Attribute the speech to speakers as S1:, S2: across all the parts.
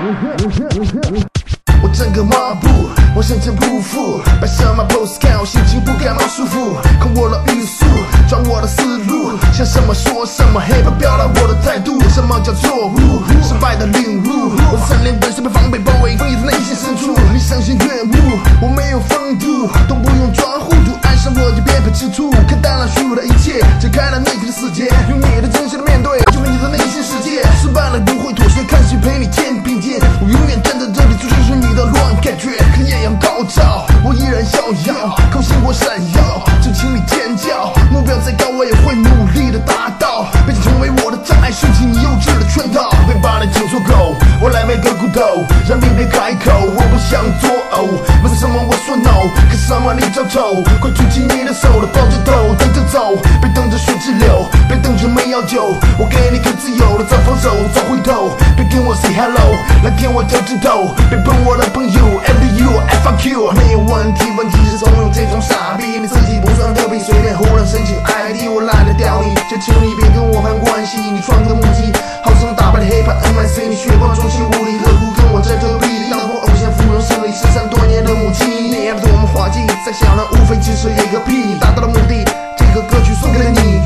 S1: 我整个马步，我深沉不服，摆上马 pose 看我心情不感冒舒服，控我的语速，抓我的思路，想什么说什么 ，hiphop 表达我的态度。什么叫错误？失败的领悟，我的三连本是被防备包围，封印在内心深处。你赏心悦目，我没有风度，都不用装糊涂，爱上我就别排斥图，看淡了虚无的一切，解开了内心的世界，用你的真实的面对，就为你的内心世界。失败了不会妥协，看谁陪你肩并肩，我永远站在这里，就就是你的乱感觉，可艳阳高照，我依然逍遥，口星火闪耀，就请你尖叫，目标再高我也会努力的达到，别想成为我的障碍，收起你幼稚的圈套，别把你听作狗，我来每个骨头，让你别开口，我不想作呕，为什么我说 no， 可什么你找丑，快举起你的手了，抱着头等着走，别等着血直流，别等着没药酒，我给你个自由的，早放手早回头，别跟我 say hello， 来舔我脚趾头，别碰我的朋友 ，after you I fuck you， 没有问题，问题是总用这种傻逼，你自己不算特别，随便忽然申请 ID， 我懒得屌你，就请你别跟我攀关系，你创个目击，好生打败的 hiphop NYC， 你血光中心无力何苦跟我在这比，当我偶像芙蓉胜利13多年的母亲，你也不懂我们滑稽，再想了无非只是一个屁，达到了目的，这个歌曲送给了你。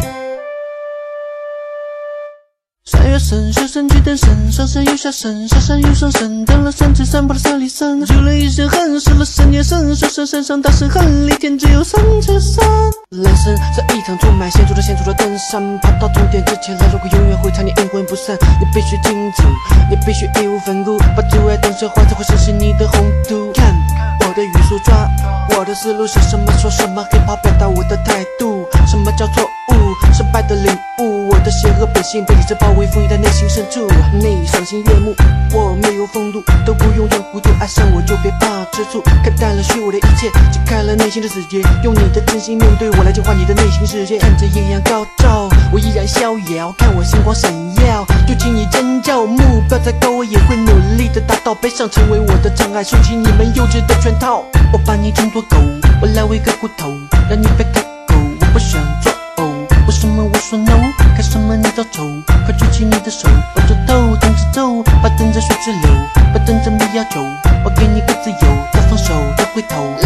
S2: 3月深，下山去登山，上山又下山，下山又上山，登了3次山，爬了3里山，出了一身汗，湿了3年山，上山上大声喊，一天只有3次山。人生是一场出卖，险阻的登山，爬到终点之前，来如果永远会差，你阴魂不散，你必须清楚，你必须义无反顾，把阻碍当成花，才会实现你的宏图。看我的语速，抓我的思路，想什么说什么，hiphop表达我的态度。什么叫错误？失败的领悟，我的邪恶本性被理智包围，封印在内心深处。你赏心悦目，我没有风度，都不用装糊涂，爱上我就别怕吃醋，看淡了虚无的一切，解开了内心的死结，用你的真心面对我来净化你的内心世界。看着艳阳高照，我依然逍遥，看我星光闪耀，就请你尖叫，目标再高我也会努力的达到，别想成为我的障碍，收起你们幼稚的圈套。我把你当作狗，我来喂个骨头，让你别开口，我不想作呕，为什么我说 no， 看什么你找丑，快举起你的手，抱着头等着走，把等着水直流，把等着没要求，我给你个自由，再放手再回头。